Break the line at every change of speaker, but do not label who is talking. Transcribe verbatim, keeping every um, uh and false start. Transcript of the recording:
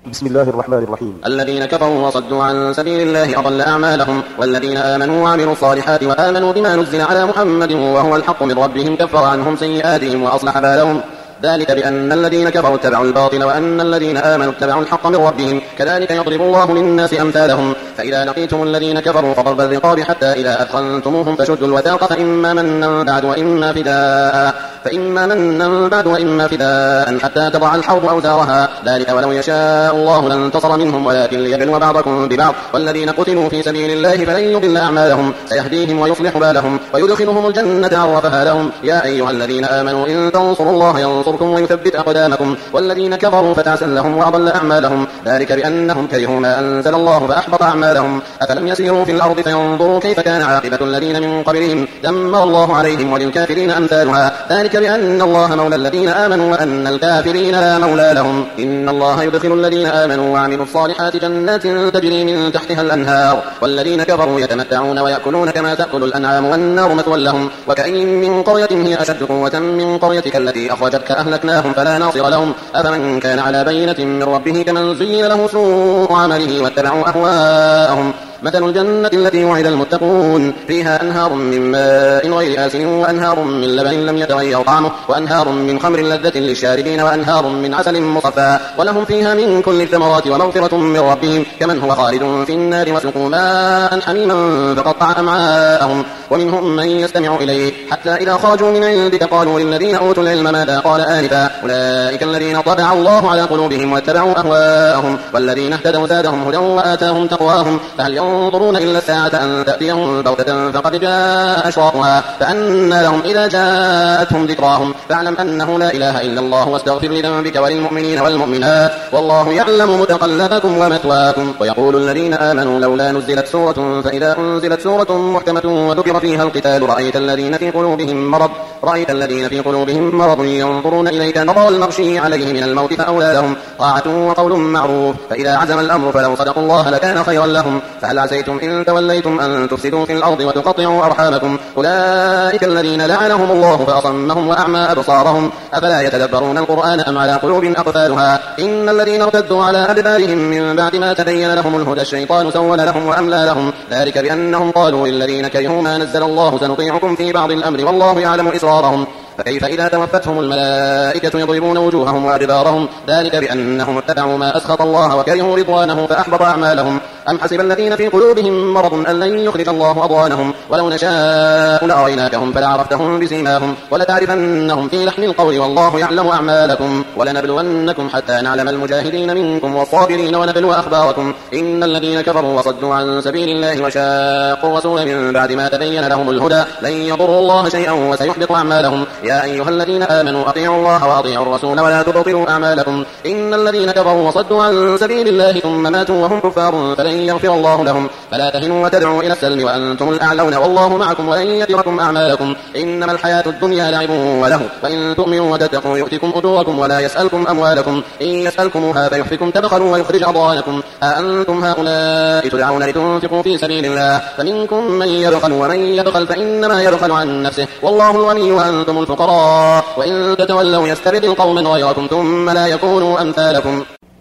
بسم الله الرحمن الرحيم.
الذين كفروا وصدوا عن سبيل الله أضل أعمالهم، والذين آمنوا وعملوا الصالحات وآمنوا بما نزل على محمد وهو الحق من ربهم كفر عنهم سيئاتهم وأصلح بالهم، ذلك بأن الذين كفروا اتبعوا الباطل وأن الذين آمنوا اتبعوا الحق من ربهم، كذلك يضرب الله للناس أمثالهم. فإذا لقيتم الذين كفروا فضرب الرقاب حتى إذا أثخنتموهم فشدوا الوثاق فإما منا بعد وإما فداء فإما منا بعد وإما فداء حتى تضع الحرب أوزارها، ذلك ولو يشاء الله لانتصر منهم ولكن ليبلو بعضكم ببعض، والذين قتلوا في سبيل الله فلن يضل أعمالهم سيهديهم ويصلح بالهم ويدخلهم الجنة عرفها لهم. يا أيها الذين آمنوا إن تنصروا الله ينصركم ويثبت أقدامكم، والذين كفروا فتعسا لهم وأضل أعمالهم، ذلك بأنهم كرهوا ما أنزل الله فأحبط أعمالهم. أفلم يسيروا في الأرض فينظروا كيف كان عاقبة الذين من قبلهم دمر الله عليهم وللكافرين أمثالها، ذلك بأن الله مولى الذين آمنوا وأن الكافرين لا مولى لهم. إن الله يدخل الذين آمنوا وعملوا الصالحات جنات تجري من تحتها الأنهار، والذين كفروا يتمتعون ويأكلون كما تأكل الأنعام والنار مثوى لهم. وكأين من قرية هي أشد قوة من قريتك التي أخرجتك أهلكناهم فلا ناصر لهم، أفمن كان على بينة من ربه كمن زين له سوء عمله واتبعوا أهواءهم. مثل الجنة التي وعد المتقون فيها أنهار من ماء غير آسن وأنهار من لبن لم يتغير طعمه وأنهار من خمر لذة للشاربين وأنهار من عسل مصفى، ولهم فيها من كل الثمرات ومغفرة من ربهم كمن هو خالد في النار وسقوا ماء حميما فقطع أمعاءهم. ومنهم من يستمع إليه حتى إذا خرجوا من عندك قالوا للذين أوتوا العلم ماذا قال آنفا، أولئك الذين طبع الله على قلوبهم واتبعوا أهواءهم، والذين اهتدوا زادهم هدى وآتاهم تقواهم. فهل ينظرون إلا الساعة أن تأتيهم بغتة فقد جاء أشراطها، فأنى لهم إذا جاءتهم ذكراهم. فاعلم أنه لا إله إلا الله واستغفر لذنبك وللمؤمنين والمؤمنات، والله يعلم متقلبكم ومثواكم. ويقول الذين آمنوا لولا نزلت سورة، فإذا أنزلت سورة محكمة وذكر فيها القتال رأيت الذين في قلوبهم مرض رأيت الذين في قلوبهم مرض ينظرون إليك نظر المغشي عليه من الموت فأولى لهم طاعة وقول معروف، فإذا عزم الأمر فلو صدقوا الله لكان خيرا لهم. فهل عسيتم إن توليتم أن تفسدوا في الأرض وتقطعوا أرحامكم، أولئك الذين لعنهم الله فأصمهم وأعمى أبصارهم، أفلا يتدبرون القرآن أم على قلوب أقفالها. إن الذين ارتدوا على أدبارهم من بعد ما تبين لهم الهدى الشيطان سول لهم وأملى لهم، ذلك بأنهم قالوا للذين كرهوا ما نزل الله سنطيعكم في بعض الأمر والله يعلم إسرارهم. فكيف إذا توفتهم الملائكة يضربون وجوههم وأدبارهم، ذلك بأنهم اتبعوا ما أسخط الله وكرهوا رضوانه فأحبط أعمالهم. أم حسب الذين في قلوبهم مرض أن لن يخرج الله أضغانهم، ولو نشاء لأريناكهم فلعرفتهم بسيماهم ولتعرفنهم في لحن القول والله يعلم أعمالكم. ولنبلونكم حتى نعلم المجاهدين منكم والصابرين ونبلو أخباركم. إن الذين كفروا وصدوا عن سبيل الله وشاقوا الرسول من بعد ما تبين لهم الهدى لن يضروا الله شيئا وسيحبط أعمالهم. يا أيها الذين آمنوا أطيعوا الله وأطيعوا الرسول ولا تبطلوا أعمالكم. إن الذين كفروا وصدوا عن سبيل الله ثم ماتوا وهم كفار فلن يغفر الله لهم، فلا تهنوا وتدعوا إلى السلم وأنتم الأعلون والله معكم ولن يتركم أعمالكم. إنما الحياة الدنيا لعب وله، وإن تؤمنوا وتتقوا يؤتكم أجوركم ولا يسألكم أموالكم، إن يسألكموها فيحفكم تبخلوا ويخرج أضغانكم. أأنتم هؤلاء تدعون لتنفقوا في سبيل الله فمنكم من يبخل، ومن يبخل فإنما يبخل عن نفسه والله الغني وأنتم الفقراء، وإن تتولوا يستبدل قوما غيركم ثم لا يكونوا أمثالكم.